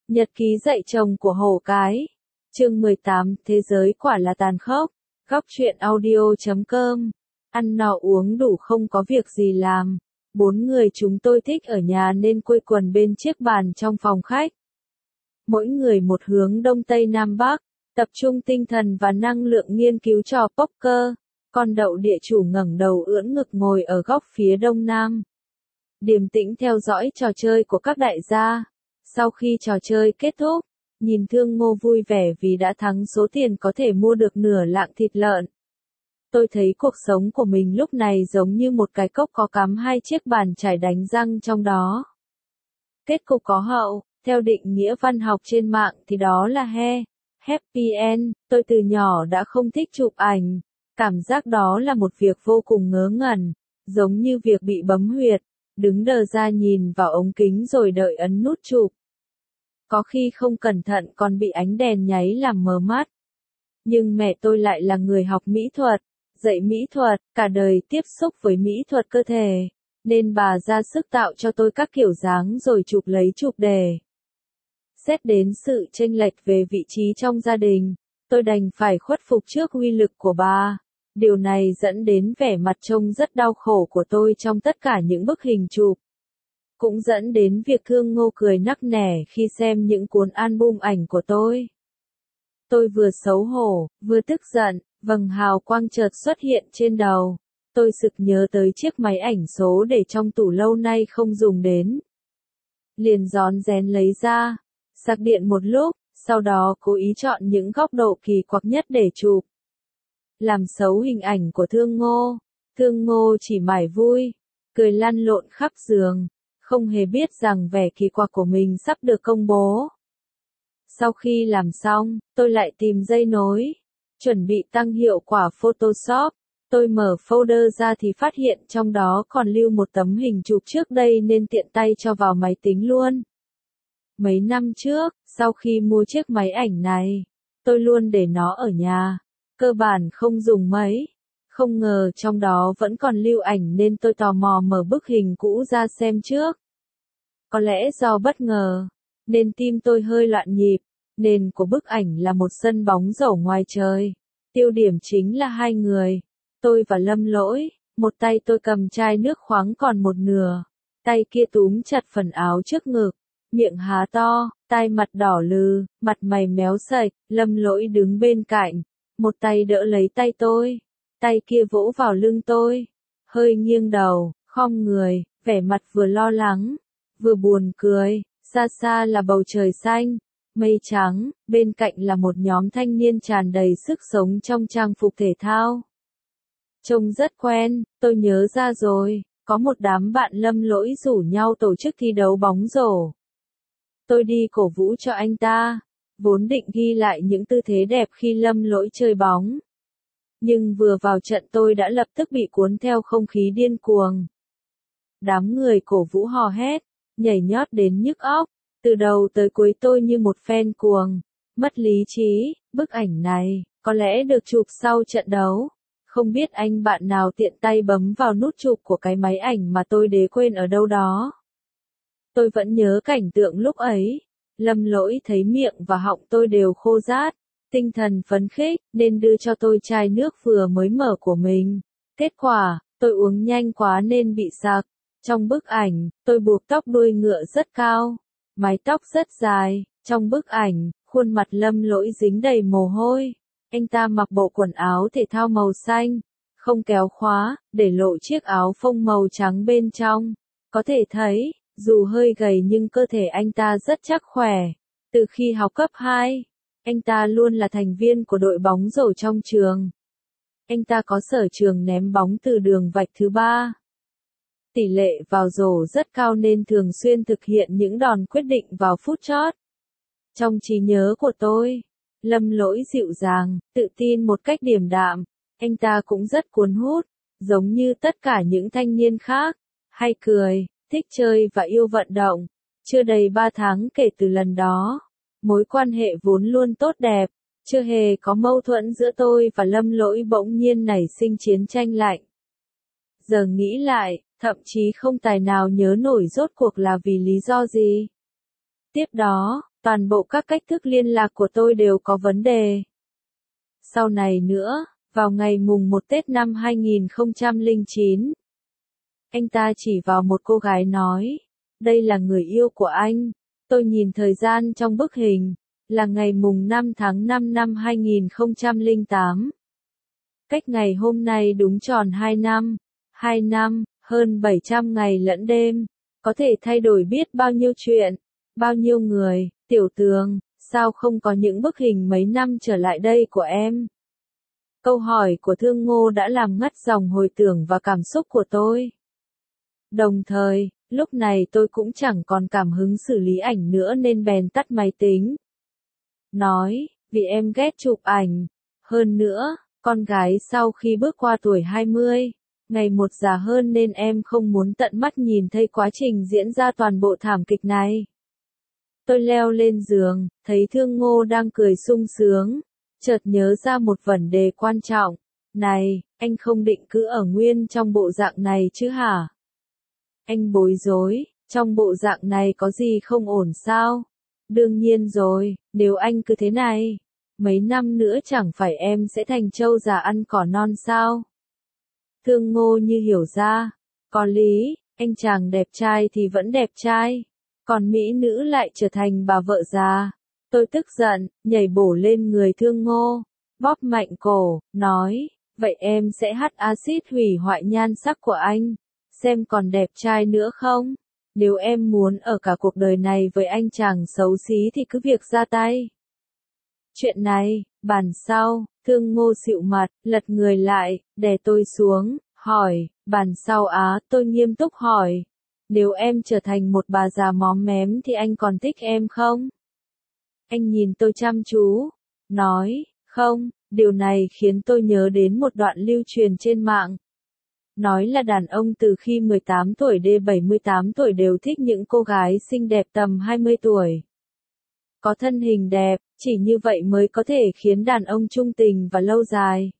Nhật ký dạy chồng của hổ cái. Chương 18, thế giới quả là tàn khốc. Góc truyện audio.com. Ăn no uống đủ không có việc gì làm. 4 người chúng tôi thích ở nhà nên quây quần bên chiếc bàn trong phòng khách. Mỗi người một hướng đông tây nam bắc, tập trung tinh thần và năng lượng nghiên cứu trò poker. Con đậu địa chủ ngẩng đầu ưỡn ngực ngồi ở góc phía đông nam, điềm tĩnh theo dõi trò chơi của các đại gia. Sau khi trò chơi kết thúc, nhìn Thương Ngô vui vẻ vì đã thắng số tiền có thể mua được nửa lạng thịt lợn. Tôi thấy cuộc sống của mình lúc này giống như một cái cốc có cắm 2 chiếc bàn chải đánh răng trong đó. Kết cục có hậu, theo định nghĩa văn học trên mạng thì đó là happy end. Tôi từ nhỏ đã không thích chụp ảnh. Cảm giác đó là một việc vô cùng ngớ ngẩn, giống như việc bị bấm huyệt, đứng đờ ra nhìn vào ống kính rồi đợi ấn nút chụp. Có khi không cẩn thận còn bị ánh đèn nháy làm mờ mắt. Nhưng mẹ tôi lại là người học mỹ thuật, dạy mỹ thuật, cả đời tiếp xúc với mỹ thuật cơ thể, nên bà ra sức tạo cho tôi các kiểu dáng rồi chụp lấy chụp để. Xét đến sự chênh lệch về vị trí trong gia đình, tôi đành phải khuất phục trước uy lực của bà. Điều này dẫn đến vẻ mặt trông rất đau khổ của tôi trong tất cả những bức hình chụp. Cũng dẫn đến việc Thương Ngô cười nắc nẻ khi xem những cuốn album ảnh của tôi. Tôi vừa xấu hổ, vừa tức giận, vầng hào quang chợt xuất hiện trên đầu. Tôi sực nhớ tới chiếc máy ảnh số để trong tủ lâu nay không dùng đến. Liền rón rén lấy ra, sạc điện một lúc, sau đó cố ý chọn những góc độ kỳ quặc nhất để chụp. Làm xấu hình ảnh của Thương Ngô. Thương Ngô chỉ mải vui, cười lăn lộn khắp giường, không hề biết rằng vẻ kỳ quặc của mình sắp được công bố. Sau khi làm xong, tôi lại tìm dây nối, chuẩn bị tăng hiệu quả Photoshop. Tôi mở folder ra thì phát hiện trong đó còn lưu một tấm hình chụp trước đây nên tiện tay cho vào máy tính luôn. Mấy năm trước, sau khi mua chiếc máy ảnh này, tôi luôn để nó ở nhà, cơ bản không dùng mấy. Không ngờ trong đó vẫn còn lưu ảnh nên tôi tò mò mở bức hình cũ ra xem trước. Có lẽ do bất ngờ, nên tim tôi hơi loạn nhịp. Nền của bức ảnh là một sân bóng rổ ngoài trời. Tiêu điểm chính là 2 người, tôi và Lâm Lỗi. Một tay tôi cầm chai nước khoáng còn một nửa, tay kia túm chặt phần áo trước ngực, miệng há to, tai mặt đỏ lừ, mặt mày méo sạch. Lâm Lỗi đứng bên cạnh, một tay đỡ lấy tay tôi, tay kia vỗ vào lưng tôi, hơi nghiêng đầu, khom người, vẻ mặt vừa lo lắng, vừa buồn cười. Xa xa là bầu trời xanh, mây trắng, bên cạnh là một nhóm thanh niên tràn đầy sức sống trong trang phục thể thao. Trông rất quen, tôi nhớ ra rồi, có một đám bạn Lâm Lỗi rủ nhau tổ chức thi đấu bóng rổ. Tôi đi cổ vũ cho anh ta, vốn định ghi lại những tư thế đẹp khi Lâm Lỗi chơi bóng. Nhưng vừa vào trận tôi đã lập tức bị cuốn theo không khí điên cuồng. Đám người cổ vũ hò hét, nhảy nhót đến nhức óc, từ đầu tới cuối tôi như một fan cuồng, mất lý trí. Bức ảnh này, có lẽ được chụp sau trận đấu. Không biết anh bạn nào tiện tay bấm vào nút chụp của cái máy ảnh mà tôi để quên ở đâu đó. Tôi vẫn nhớ cảnh tượng lúc ấy, Lâm Lỗi thấy miệng và họng tôi đều khô rát, tinh thần phấn khích, nên đưa cho tôi chai nước vừa mới mở của mình. Kết quả, tôi uống nhanh quá nên bị sặc. Trong bức ảnh, tôi buộc tóc đuôi ngựa rất cao, mái tóc rất dài. Trong bức ảnh, khuôn mặt Lâm Lỗi dính đầy mồ hôi. Anh ta mặc bộ quần áo thể thao màu xanh, không kéo khóa, để lộ chiếc áo phông màu trắng bên trong. Có thể thấy, dù hơi gầy nhưng cơ thể anh ta rất chắc khỏe. Từ khi học cấp 2, anh ta luôn là thành viên của đội bóng rổ trong trường. Anh ta có sở trường ném bóng từ đường vạch thứ 3. Tỷ lệ vào rổ rất cao nên thường xuyên thực hiện những đòn quyết định vào phút chót. Trong trí nhớ của tôi, Lâm Lỗi dịu dàng, tự tin một cách điềm đạm. Anh ta cũng rất cuốn hút, giống như tất cả những thanh niên khác, hay cười, thích chơi và yêu vận động. Chưa đầy 3 tháng kể từ lần đó, mối quan hệ vốn luôn tốt đẹp, chưa hề có mâu thuẫn giữa tôi và Lâm Lỗi bỗng nhiên nảy sinh chiến tranh lạnh. Giờ nghĩ lại, thậm chí không tài nào nhớ nổi rốt cuộc là vì lý do gì. Tiếp đó, Toàn bộ các cách thức liên lạc của tôi đều có vấn đề. Sau này nữa, vào ngày mùng 1 Tết năm 2009, anh ta chỉ vào một cô gái nói, đây là người yêu của anh. Tôi nhìn thời gian trong bức hình, là ngày mùng 5 tháng 5 năm 2008. Cách ngày hôm nay đúng tròn 2 năm. 2 năm, hơn 700 ngày lẫn đêm, có thể thay đổi biết bao nhiêu chuyện, bao nhiêu người. Tiểu Tường, sao không có những bức hình mấy năm trở lại đây của em? Câu hỏi của Thương Ngô đã làm ngắt dòng hồi tưởng và cảm xúc của tôi. Đồng thời, lúc này tôi cũng chẳng còn cảm hứng xử lý ảnh nữa nên bèn tắt máy tính. Nói, vì em ghét chụp ảnh. Hơn nữa, con gái sau khi bước qua tuổi 20, ngày một già hơn nên em không muốn tận mắt nhìn thấy quá trình diễn ra toàn bộ thảm kịch này. Tôi leo lên giường, thấy Thương Ngô đang cười sung sướng, chợt nhớ ra một vấn đề quan trọng. Này, anh không định cứ ở nguyên trong bộ dạng này chứ hả? Anh bối rối, trong bộ dạng này có gì không ổn sao? Đương nhiên rồi, nếu anh cứ thế này, mấy năm nữa chẳng phải em sẽ thành trâu già ăn cỏ non sao? Thương Ngô như hiểu ra, có lý, anh chàng đẹp trai thì vẫn đẹp trai, còn mỹ nữ lại trở thành bà vợ già. Tôi tức giận, nhảy bổ lên người Thương Ngô, bóp mạnh cổ, nói, vậy em sẽ hắt axit hủy hoại nhan sắc của anh, xem còn đẹp trai nữa không? Nếu em muốn ở cả cuộc đời này với anh chàng xấu xí thì cứ việc ra tay. Chuyện này, bàn sau, Thương Ngô xịu mặt, lật người lại, đè tôi xuống, hỏi, bàn sau á, tôi nghiêm túc hỏi. Nếu em trở thành một bà già móm mém thì anh còn thích em không? Anh nhìn tôi chăm chú, nói, không, điều này khiến tôi nhớ đến một đoạn lưu truyền trên mạng. Nói là đàn ông từ khi 18 tuổi đến 78 tuổi đều thích những cô gái xinh đẹp tầm 20 tuổi. Có thân hình đẹp, chỉ như vậy mới có thể khiến đàn ông trung tình và lâu dài.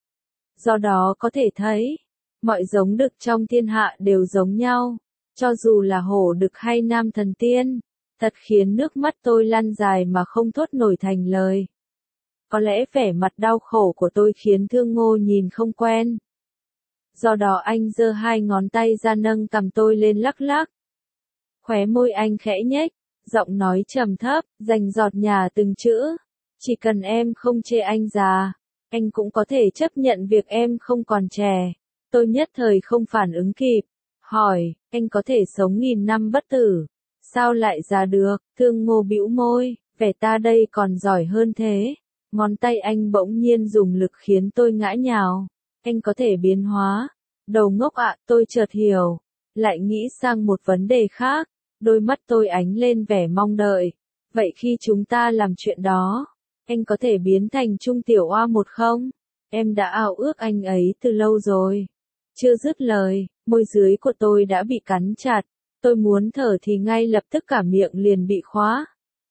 Do đó có thể thấy, mọi giống đực trong thiên hạ đều giống nhau, cho dù là hổ đực hay nam thần tiên. Thật khiến nước mắt tôi lăn dài mà không thốt nổi thành lời. Có lẽ vẻ mặt đau khổ của tôi khiến Thương Ngô nhìn không quen. Do đó anh giơ hai ngón tay ra nâng cằm tôi lên lắc lắc. Khóe môi anh khẽ nhếch, giọng nói trầm thấp, dành giọt nhả từng chữ. Chỉ cần em không chê anh già, anh cũng có thể chấp nhận việc em không còn trẻ. Tôi nhất thời không phản ứng kịp. Hỏi, anh có thể sống 1000 năm bất tử. Sao lại già được? Thương Ngô bĩu môi, vẻ ta đây còn giỏi hơn thế. Ngón tay anh bỗng nhiên dùng lực khiến tôi ngã nhào. Anh có thể biến hóa. Đầu ngốc ạ, tôi chợt hiểu. Lại nghĩ sang một vấn đề khác. Đôi mắt tôi ánh lên vẻ mong đợi. Vậy khi chúng ta làm chuyện đó, anh có thể biến thành Trung Tiểu Oa một không? Em đã ao ước anh ấy từ lâu rồi. Chưa dứt lời, môi dưới của tôi đã bị cắn chặt. Tôi muốn thở thì ngay lập tức cả miệng liền bị khóa.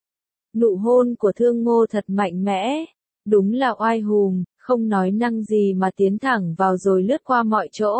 Nụ hôn của Thương Ngô thật mạnh mẽ. Đúng là oai hùng, không nói năng gì mà tiến thẳng vào rồi lướt qua mọi chỗ.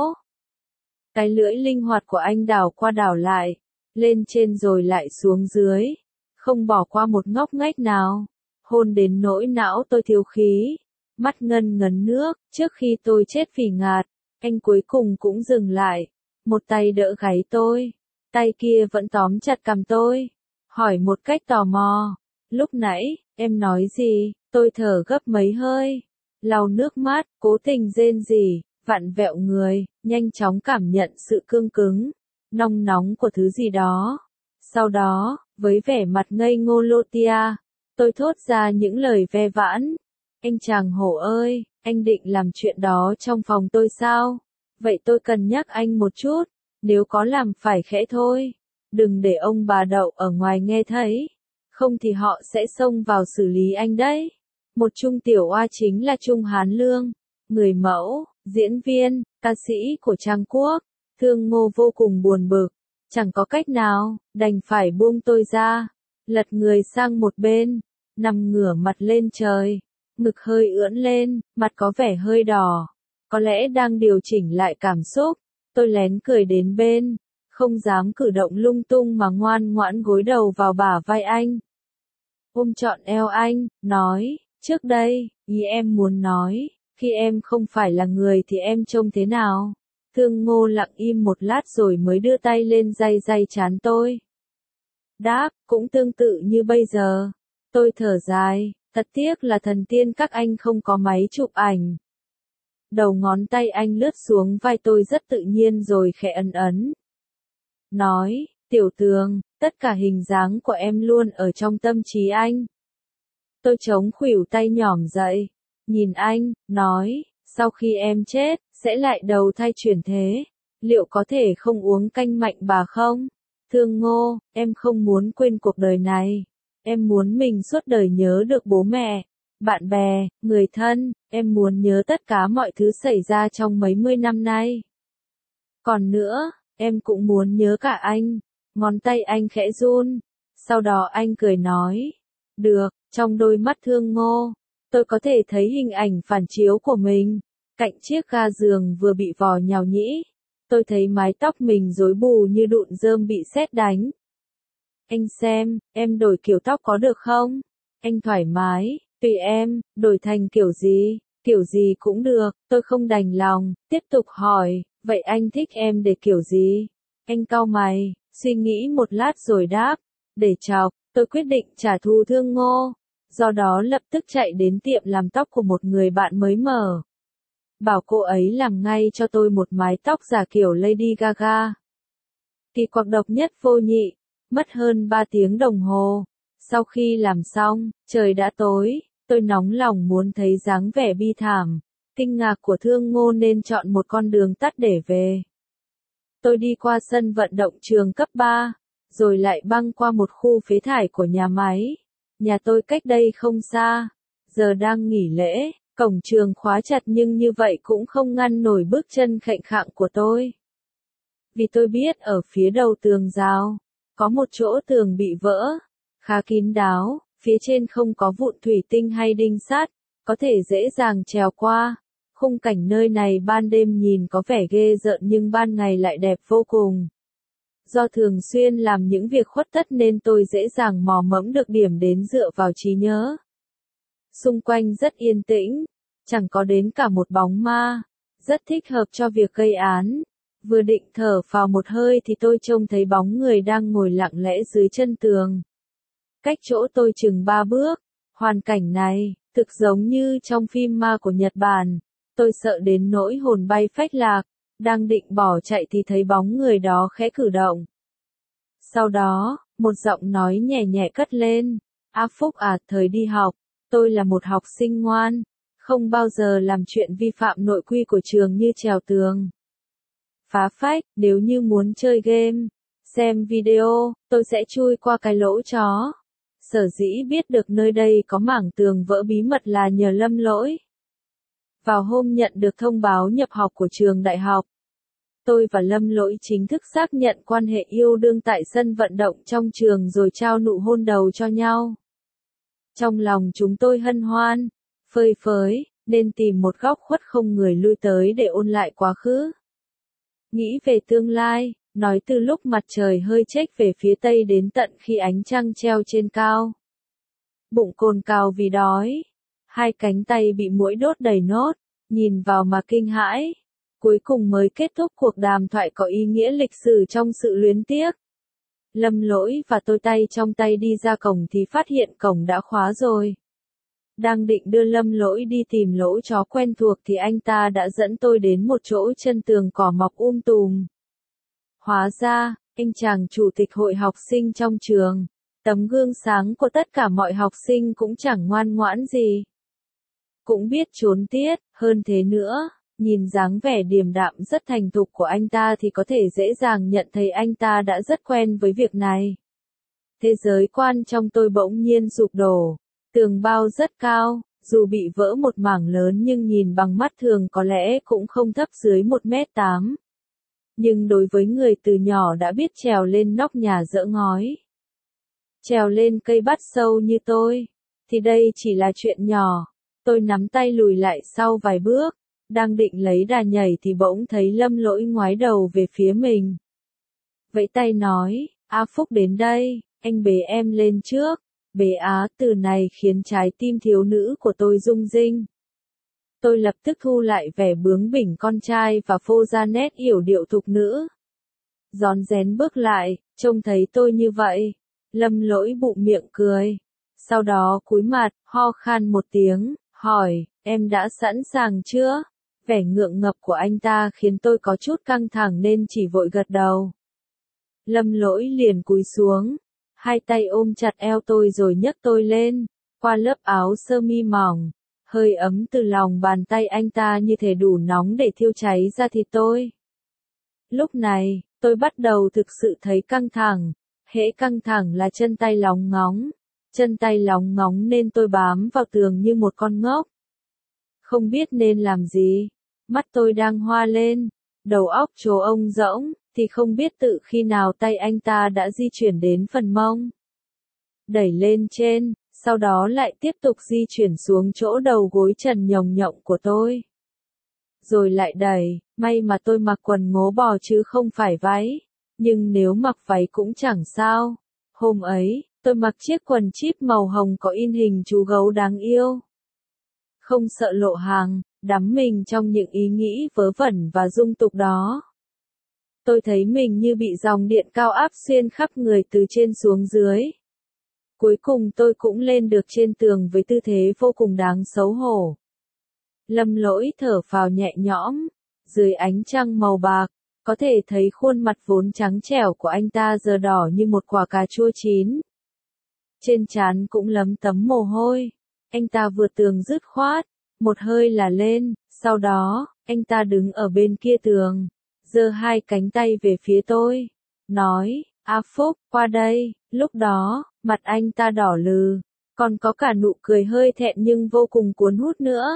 Cái lưỡi linh hoạt của anh đảo qua đảo lại, lên trên rồi lại xuống dưới, không bỏ qua một ngóc ngách nào. Hôn đến nỗi não tôi thiếu khí, mắt ngân ngấn nước. Trước khi tôi chết phì ngạt, anh cuối cùng cũng dừng lại, một tay đỡ gáy tôi, tay kia vẫn tóm chặt cằm tôi, hỏi một cách tò mò, lúc nãy, em nói gì? Tôi thở gấp mấy hơi, lau nước mắt, cố tình rên rỉ, vặn vẹo người, nhanh chóng cảm nhận sự cương cứng, nong nóng của thứ gì đó. Sau đó, với vẻ mặt ngây ngô lô tia, tôi thốt ra những lời ve vãn. Anh chàng hổ ơi, anh định làm chuyện đó trong phòng tôi sao? Vậy tôi cần nhắc anh một chút, nếu có làm phải khẽ thôi. Đừng để ông bà đậu ở ngoài nghe thấy, không thì họ sẽ xông vào xử lý anh đấy. Một Trung Tiểu Oa chính là Trung Hán Lương, người mẫu, diễn viên, ca sĩ của Trang Quốc. Thương Ngô vô cùng buồn bực, chẳng có cách nào, đành phải buông tôi ra, lật người sang một bên, nằm ngửa mặt lên trời, ngực hơi ưỡn lên, mặt có vẻ hơi đỏ, có lẽ đang điều chỉnh lại cảm xúc. Tôi lén cười đến bên, không dám cử động lung tung mà ngoan ngoãn gối đầu vào bả vai anh. ôm trọn eo anh, nói, trước đây, ý em muốn nói, khi em không phải là người thì em trông thế nào? Thương Ngô lặng im một lát rồi mới đưa tay lên day day trán tôi. Đáp, cũng tương tự như bây giờ. Tôi thở dài, thật tiếc là thần tiên các anh không có máy chụp ảnh. Đầu ngón tay anh lướt xuống vai tôi rất tự nhiên rồi khẽ ấn ấn. Nói, Tiểu Tường, tất cả hình dáng của em luôn ở trong tâm trí anh. Tôi chống khuỷu tay nhỏm dậy, nhìn anh, nói, sau khi em chết, sẽ lại đầu thai chuyển thế, liệu có thể không uống canh mạnh bà không? Thương Ngô, em không muốn quên cuộc đời này, em muốn mình suốt đời nhớ được bố mẹ, bạn bè, người thân, em muốn nhớ tất cả mọi thứ xảy ra trong mấy mươi năm nay. Còn nữa, em cũng muốn nhớ cả anh. Ngón tay anh khẽ run, sau đó anh cười nói, được, trong đôi mắt Thương Ngô, tôi có thể thấy hình ảnh phản chiếu của mình, cạnh chiếc ga giường vừa bị vò nhào nhĩ, tôi thấy mái tóc mình rối bù như đụn rơm bị sét đánh. Anh xem, em đổi kiểu tóc có được không? Anh thoải mái, tùy em, đổi thành kiểu gì cũng được, tôi không đành lòng, tiếp tục hỏi, vậy anh thích em để kiểu gì? Anh cau mày, suy nghĩ một lát rồi đáp, để chọc, tôi quyết định trả thù Thương Ngô, do đó lập tức chạy đến tiệm làm tóc của một người bạn mới mở. Bảo cô ấy làm ngay cho tôi một mái tóc giả kiểu Lady Gaga. Kỳ quặc độc nhất vô nhị, mất hơn 3 tiếng đồng hồ. Sau khi làm xong, trời đã tối, tôi nóng lòng muốn thấy dáng vẻ bi thảm, kinh ngạc của Thương Ngô nên chọn một con đường tắt để về. Tôi đi qua sân vận động trường cấp 3, rồi lại băng qua một khu phế thải của nhà máy. Nhà tôi cách đây không xa, giờ đang nghỉ lễ, cổng trường khóa chặt nhưng như vậy cũng không ngăn nổi bước chân khệnh khạng của tôi. Vì tôi biết ở phía đầu tường rào, có một chỗ tường bị vỡ, khá kín đáo, phía trên không có vụn thủy tinh hay đinh sắt, có thể dễ dàng trèo qua. Khung cảnh nơi này ban đêm nhìn có vẻ ghê rợn nhưng ban ngày lại đẹp vô cùng. Do thường xuyên làm những việc khuất tất nên tôi dễ dàng mò mẫm được điểm đến dựa vào trí nhớ. Xung quanh rất yên tĩnh, chẳng có đến cả một bóng ma, rất thích hợp cho việc gây án. Vừa định thở phào một hơi thì tôi trông thấy bóng người đang ngồi lặng lẽ dưới chân tường. Cách chỗ tôi chừng 3 bước, hoàn cảnh này, thực giống như trong phim ma của Nhật Bản. Tôi sợ đến nỗi hồn bay phách lạc, đang định bỏ chạy thì thấy bóng người đó khẽ cử động. Sau đó, một giọng nói nhẹ nhẹ cất lên, A Phúc à, thời đi học, tôi là một học sinh ngoan, không bao giờ làm chuyện vi phạm nội quy của trường như trèo tường, phá phách. Nếu như muốn chơi game, xem video, tôi sẽ chui qua cái lỗ chó. Sở dĩ biết được nơi đây có mảng tường vỡ bí mật là nhờ Lâm Lỗi. Vào hôm nhận được thông báo nhập học của trường đại học, tôi và Lâm Lỗi chính thức xác nhận quan hệ yêu đương tại sân vận động trong trường rồi trao nụ hôn đầu cho nhau. Trong lòng chúng tôi hân hoan, phơi phới, nên tìm một góc khuất không người lui tới để ôn lại quá khứ. Nghĩ về tương lai, nói từ lúc mặt trời hơi chếch về phía tây đến tận khi ánh trăng treo trên cao. Bụng cồn cào vì đói, hai cánh tay bị muỗi đốt đầy nốt, nhìn vào mà kinh hãi. Cuối cùng mới kết thúc cuộc đàm thoại có ý nghĩa lịch sử trong sự luyến tiếc. Lâm Lỗi và tôi tay trong tay đi ra cổng thì phát hiện cổng đã khóa rồi. Đang định đưa Lâm Lỗi đi tìm lỗ chó quen thuộc thì anh ta đã dẫn tôi đến một chỗ chân tường cỏ mọc tùm. Hóa ra, anh chàng chủ tịch hội học sinh trong trường, tấm gương sáng của tất cả mọi học sinh cũng chẳng ngoan ngoãn gì. Cũng biết trốn tiết, hơn thế nữa, nhìn dáng vẻ điềm đạm rất thành thục của anh ta thì có thể dễ dàng nhận thấy anh ta đã rất quen với việc này. Thế giới quan trong tôi bỗng nhiên sụp đổ. Tường bao rất cao, dù bị vỡ một mảng lớn nhưng nhìn bằng mắt thường có lẽ cũng không thấp dưới 1m8. Nhưng đối với người từ nhỏ đã biết trèo lên nóc nhà dỡ ngói, trèo lên cây bát sâu như tôi, thì đây chỉ là chuyện nhỏ. Tôi nắm tay lùi lại sau vài bước, đang định lấy đà nhảy thì bỗng thấy Lâm Lỗi ngoái đầu về phía mình. Vẫy tay nói, A Phúc đến đây, anh bế em lên trước. Bế á, từ này khiến trái tim thiếu nữ của tôi rung rinh. Tôi lập tức thu lại vẻ bướng bỉnh con trai và phô ra nét yểu điệu thục nữ. Rón rén bước lại, trông thấy tôi như vậy. Lâm Lỗi bụng miệng cười. Sau đó cúi mặt, ho khan một tiếng, hỏi, em đã sẵn sàng chưa? Vẻ ngượng ngập của anh ta khiến tôi có chút căng thẳng nên chỉ vội gật đầu. Lâm Lỗi liền cúi xuống, hai tay ôm chặt eo tôi rồi nhấc tôi lên, qua lớp áo sơ mi mỏng. Hơi ấm từ lòng bàn tay anh ta như thể đủ nóng để thiêu cháy da thịt tôi. Lúc này, tôi bắt đầu thực sự thấy căng thẳng. Hễ căng thẳng là chân tay lóng ngóng. Chân tay lóng ngóng nên tôi bám vào tường như một con ngốc. Không biết nên làm gì. Mắt tôi đang hoa lên. Đầu óc trố ông rỗng, thì không biết tự khi nào tay anh ta đã di chuyển đến phần mông. Đẩy lên trên, sau đó lại tiếp tục di chuyển xuống chỗ đầu gối trần nhồng nhộng của tôi. Rồi lại đẩy, may mà tôi mặc quần ngố bò chứ không phải váy. Nhưng nếu mặc váy cũng chẳng sao. Hôm ấy, tôi mặc chiếc quần chip màu hồng có in hình chú gấu đáng yêu. Không sợ lộ hàng, đắm mình trong những ý nghĩ vớ vẩn và dung tục đó. Tôi thấy mình như bị dòng điện cao áp xuyên khắp người từ trên xuống dưới. Cuối cùng tôi cũng lên được trên tường với tư thế vô cùng đáng xấu hổ. Lâm Lỗi thở phào nhẹ nhõm, dưới ánh trăng màu bạc, có thể thấy khuôn mặt vốn trắng trẻo của anh ta giờ đỏ như một quả cà chua chín. Trên trán cũng lấm tấm mồ hôi, anh ta vượt tường dứt khoát, một hơi là lên, sau đó, anh ta đứng ở bên kia tường, giơ hai cánh tay về phía tôi, nói, A Phúc, qua đây, lúc đó, mặt anh ta đỏ lừ, còn có cả nụ cười hơi thẹn nhưng vô cùng cuốn hút nữa.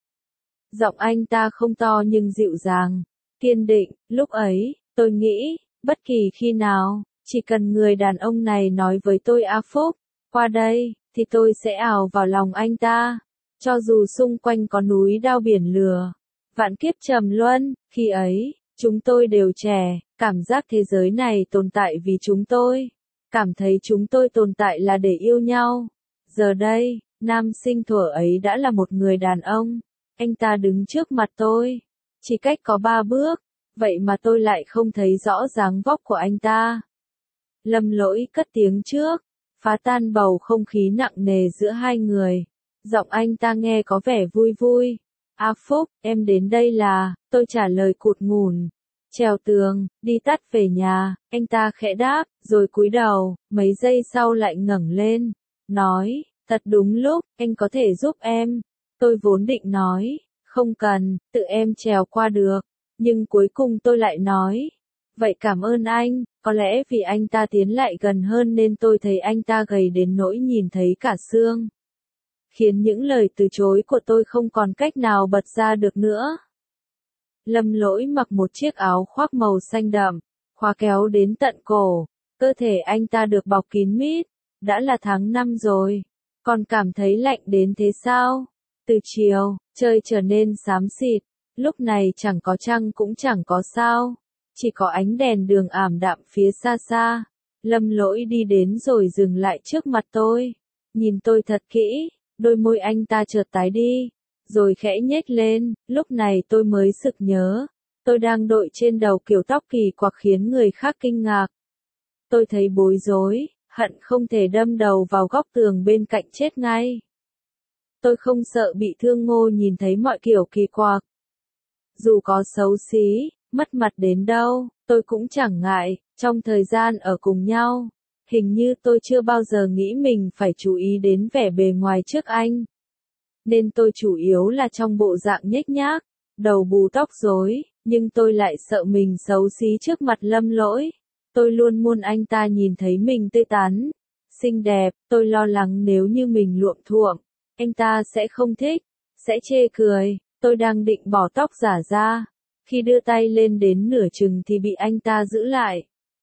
Giọng anh ta không to nhưng dịu dàng, kiên định, lúc ấy, tôi nghĩ, bất kỳ khi nào, chỉ cần người đàn ông này nói với tôi A Phúc, qua đây, thì tôi sẽ ào vào lòng anh ta, cho dù xung quanh có núi đao biển lửa, vạn kiếp trầm luân, khi ấy, chúng tôi đều trẻ, cảm giác thế giới này tồn tại vì chúng tôi, cảm thấy chúng tôi tồn tại là để yêu nhau. Giờ đây, nam sinh thuở ấy đã là một người đàn ông. Anh ta đứng trước mặt tôi, chỉ cách có 3 bước, vậy mà tôi lại không thấy rõ dáng vóc của anh ta. Lâm Lỗi cất tiếng trước, phá tan bầu không khí nặng nề giữa hai người. Giọng anh ta nghe có vẻ vui vui. A Phúc, em đến đây là, tôi trả lời cụt ngùn. Trèo tường, đi tắt về nhà, anh ta khẽ đáp, rồi cúi đầu, mấy giây sau lại ngẩng lên, nói, thật đúng lúc, anh có thể giúp em. Tôi vốn định nói, không cần, tự em trèo qua được, nhưng cuối cùng tôi lại nói, vậy cảm ơn anh, có lẽ vì anh ta tiến lại gần hơn nên tôi thấy anh ta gầy đến nỗi nhìn thấy cả xương. Khiến những lời từ chối của tôi không còn cách nào bật ra được nữa. Lâm Lỗi mặc một chiếc áo khoác màu xanh đậm, khóa kéo đến tận cổ, cơ thể anh ta được bọc kín mít, đã là tháng 5 rồi, còn cảm thấy lạnh đến thế sao? Từ chiều, trời trở nên xám xịt, lúc này chẳng có trăng cũng chẳng có sao, chỉ có ánh đèn đường ảm đạm phía xa xa. Lâm Lỗi đi đến rồi dừng lại trước mặt tôi, nhìn tôi thật kỹ, đôi môi anh ta chợt tái đi, rồi khẽ nhếch lên, lúc này tôi mới sực nhớ, tôi đang đội trên đầu kiểu tóc kỳ quặc khiến người khác kinh ngạc. Tôi thấy bối rối, hận không thể đâm đầu vào góc tường bên cạnh chết ngay. Tôi không sợ bị Thương Ngô nhìn thấy mọi kiểu kỳ quặc. Dù có xấu xí, mất mặt đến đâu, tôi cũng chẳng ngại, trong thời gian ở cùng nhau. Hình như tôi chưa bao giờ nghĩ mình phải chú ý đến vẻ bề ngoài trước anh. Nên tôi chủ yếu là trong bộ dạng nhếch nhác, đầu bù tóc rối, nhưng tôi lại sợ mình xấu xí trước mặt Lâm Lỗi. Tôi luôn muốn anh ta nhìn thấy mình tươi tắn, xinh đẹp, tôi lo lắng nếu như mình luộm thuộm, anh ta sẽ không thích, sẽ chê cười. Tôi đang định bỏ tóc giả ra, khi đưa tay lên đến nửa chừng thì bị anh ta giữ lại.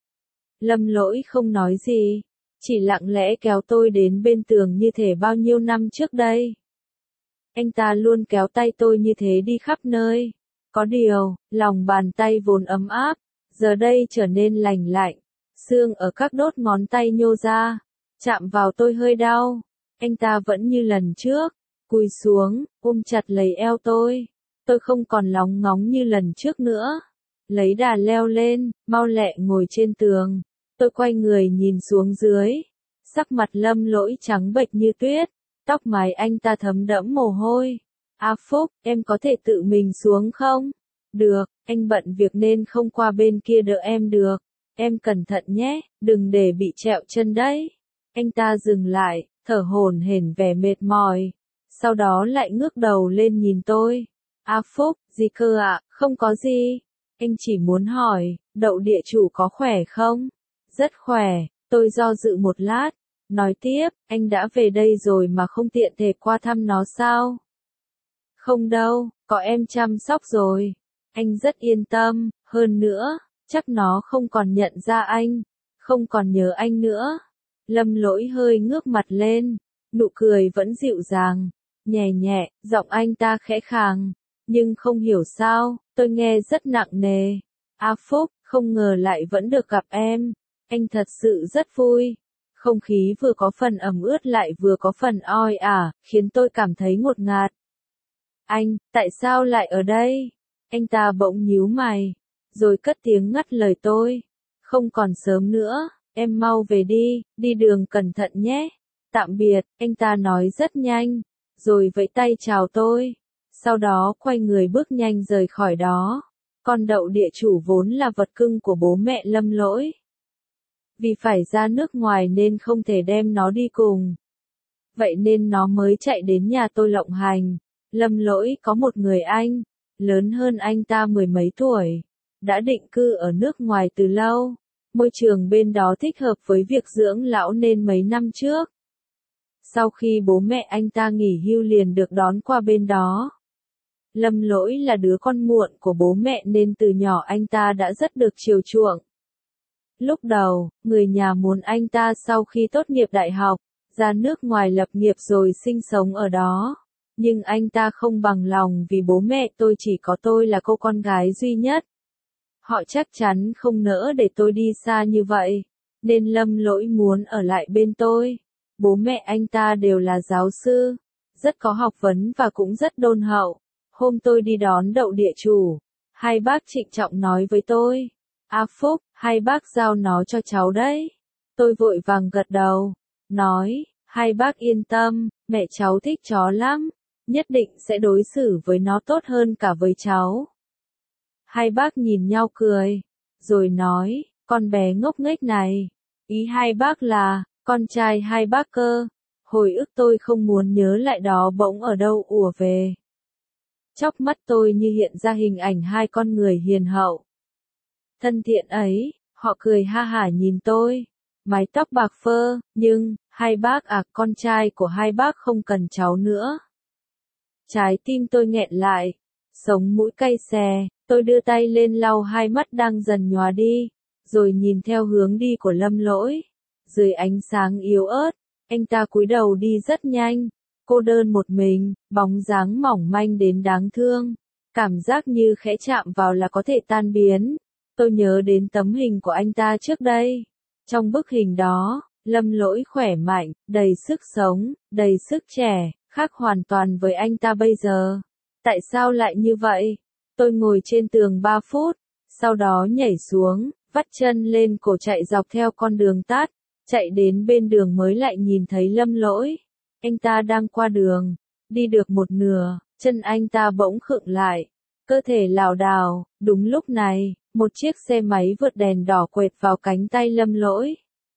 Lâm Lỗi không nói gì, chỉ lặng lẽ kéo tôi đến bên tường như thể bao nhiêu năm trước đây. Anh ta luôn kéo tay tôi như thế đi khắp nơi. Có điều, lòng bàn tay vốn ấm áp, giờ đây trở nên lành lạnh, xương ở các đốt ngón tay nhô ra, Chạm vào tôi hơi đau. Anh ta vẫn như lần trước, cúi xuống, ôm chặt lấy eo tôi. Tôi không còn lóng ngóng như lần trước nữa. Lấy đà leo lên, mau lẹ ngồi trên tường. Tôi quay người nhìn xuống dưới. Sắc mặt Lâm Lỗi trắng bệch như tuyết. Tóc mái anh ta thấm đẫm mồ hôi. A Phúc, em có thể tự mình xuống không? Được, anh bận việc nên không qua bên kia đỡ em được. Em cẩn thận nhé, đừng để bị trẹo chân đấy. Anh ta dừng lại, thở hổn hển vẻ mệt mỏi. Sau đó lại ngước đầu lên nhìn tôi. A Phúc, gì cơ ạ, không có gì. Anh chỉ muốn hỏi, đậu địa chủ có khỏe không? Rất khỏe, tôi do dự một lát. Nói tiếp, anh đã về đây rồi mà không tiện thể qua thăm nó sao? Không đâu, có em chăm sóc rồi. Anh rất yên tâm, hơn nữa, chắc nó không còn nhận ra anh, không còn nhớ anh nữa. Lâm Lỗi hơi ngước mặt lên, nụ cười vẫn dịu dàng, nhẹ nhẹ, giọng anh ta khẽ khàng, nhưng không hiểu sao, tôi nghe rất nặng nề. A Phúc, không ngờ lại vẫn được gặp em, anh thật sự rất vui. Không khí vừa có phần ẩm ướt lại vừa có phần oi ả, khiến tôi cảm thấy ngột ngạt. Anh, tại sao lại ở đây? Anh ta bỗng nhíu mày, rồi cất tiếng ngắt lời tôi. Không còn sớm nữa, em mau về đi, đi đường cẩn thận nhé. Tạm biệt, anh ta nói rất nhanh, rồi vẫy tay chào tôi. Sau đó quay người bước nhanh rời khỏi đó. Con đậu địa chủ vốn là vật cưng của bố mẹ Lâm Lỗi. Vì phải ra nước ngoài nên không thể đem nó đi cùng. Vậy nên nó mới chạy đến nhà tôi lộng hành. Lâm Lỗi có một người anh, lớn hơn anh ta mười mấy tuổi, đã định cư ở nước ngoài từ lâu. Môi trường bên đó thích hợp với việc dưỡng lão nên mấy năm trước. Sau khi bố mẹ anh ta nghỉ hưu liền được đón qua bên đó. Lâm Lỗi là đứa con muộn của bố mẹ nên từ nhỏ anh ta đã rất được chiều chuộng. Lúc đầu, người nhà muốn anh ta sau khi tốt nghiệp đại học, ra nước ngoài lập nghiệp rồi sinh sống ở đó. Nhưng anh ta không bằng lòng vì bố mẹ tôi chỉ có tôi là cô con gái duy nhất. Họ chắc chắn không nỡ để tôi đi xa như vậy, nên Lâm Lỗi muốn ở lại bên tôi. Bố mẹ anh ta đều là giáo sư, rất có học vấn và cũng rất đôn hậu. Hôm tôi đi đón đậu địa chủ, hai bác trịnh trọng nói với tôi. A Phúc, hai bác giao nó cho cháu đấy. Tôi vội vàng gật đầu, nói, hai bác yên tâm, mẹ cháu thích chó lắm, nhất định sẽ đối xử với nó tốt hơn cả với cháu. Hai bác nhìn nhau cười, rồi nói, con bé ngốc nghếch này. Ý hai bác là, con trai hai bác cơ. Hồi ức tôi không muốn nhớ lại đó bỗng ở đâu ùa về. Chóc mắt tôi như hiện ra hình ảnh hai con người hiền hậu. Thân thiện ấy, họ cười ha hả nhìn tôi. Mái tóc bạc phơ, nhưng, hai bác à, con trai của hai bác không cần cháu nữa. Trái tim tôi nghẹn lại, sống mũi cay xè, tôi đưa tay lên lau hai mắt đang dần nhòa đi, rồi nhìn theo hướng đi của Lâm Lỗi. Dưới ánh sáng yếu ớt, anh ta cúi đầu đi rất nhanh, cô đơn một mình, bóng dáng mỏng manh đến đáng thương, cảm giác như khẽ chạm vào là có thể tan biến. Tôi nhớ đến tấm hình của anh ta trước đây. Trong bức hình đó, Lâm Lỗi khỏe mạnh, đầy sức sống, đầy sức trẻ, khác hoàn toàn với anh ta bây giờ. Tại sao lại như vậy? Tôi ngồi trên tường 3 phút, sau đó nhảy xuống, vắt chân lên cổ chạy dọc theo con đường tắt, chạy đến bên đường mới lại nhìn thấy Lâm Lỗi. Anh ta đang qua đường, đi được một nửa, chân anh ta bỗng khựng lại, cơ thể lảo đảo. Đúng lúc này, một chiếc xe máy vượt đèn đỏ quẹt vào cánh tay Lâm Lỗi.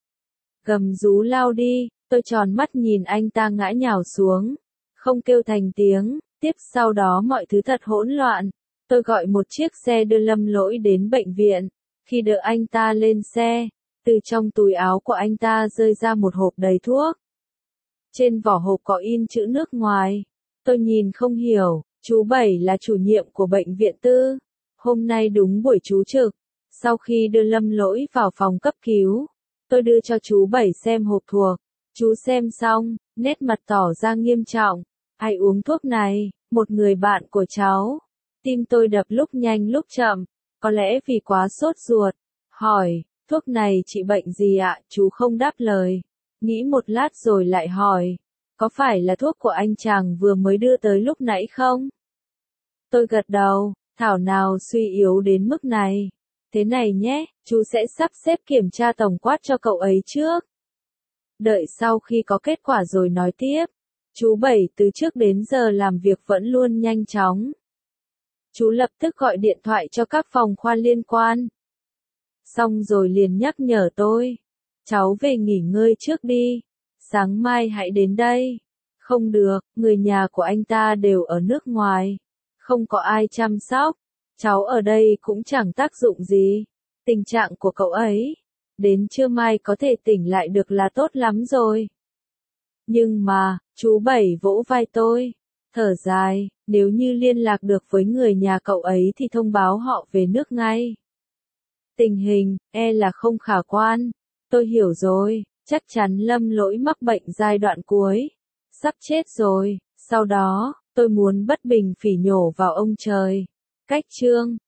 Gầm rú lao đi, tôi tròn mắt nhìn anh ta ngã nhào xuống, không kêu thành tiếng. Tiếp sau đó mọi thứ thật hỗn loạn. Tôi gọi một chiếc xe đưa Lâm Lỗi đến bệnh viện. Khi đỡ anh ta lên xe, từ trong túi áo của anh ta rơi ra một hộp đầy thuốc. Trên vỏ hộp có in chữ nước ngoài. Tôi nhìn không hiểu, chú Bảy là chủ nhiệm của bệnh viện tư. Hôm nay đúng buổi chú trực. Sau khi đưa Lâm Lỗi vào phòng cấp cứu, tôi đưa cho chú Bảy xem hộp thuốc. Chú xem xong, nét mặt tỏ ra nghiêm trọng. Ai uống thuốc này? Một người bạn của cháu. Tim tôi đập lúc nhanh lúc chậm, có lẽ vì quá sốt ruột. Hỏi, thuốc này trị bệnh gì ạ? Chú không đáp lời. Nghĩ một lát rồi lại hỏi, có phải là thuốc của anh chàng vừa mới đưa tới lúc nãy không? Tôi gật đầu, thảo nào suy yếu đến mức này. Thế này nhé, chú sẽ sắp xếp kiểm tra tổng quát cho cậu ấy trước. Đợi sau khi có kết quả rồi nói tiếp. Chú Bảy từ trước đến giờ làm việc vẫn luôn nhanh chóng. Chú lập tức gọi điện thoại cho các phòng khoa liên quan. Xong rồi liền nhắc nhở tôi. Cháu về nghỉ ngơi trước đi. Sáng mai hãy đến đây. Không được, người nhà của anh ta đều ở nước ngoài. Không có ai chăm sóc. Cháu ở đây cũng chẳng tác dụng gì. Tình trạng của cậu ấy, đến trưa mai có thể tỉnh lại được là tốt lắm rồi. Nhưng mà, chú Bảy vỗ vai tôi, thở dài, nếu như liên lạc được với người nhà cậu ấy thì thông báo họ về nước ngay. Tình hình, là không khả quan. Tôi hiểu rồi, chắc chắn Lâm Lỗi mắc bệnh giai đoạn cuối. Sắp chết rồi, sau đó, tôi muốn bất bình phỉ nhổ vào ông trời. Cách chương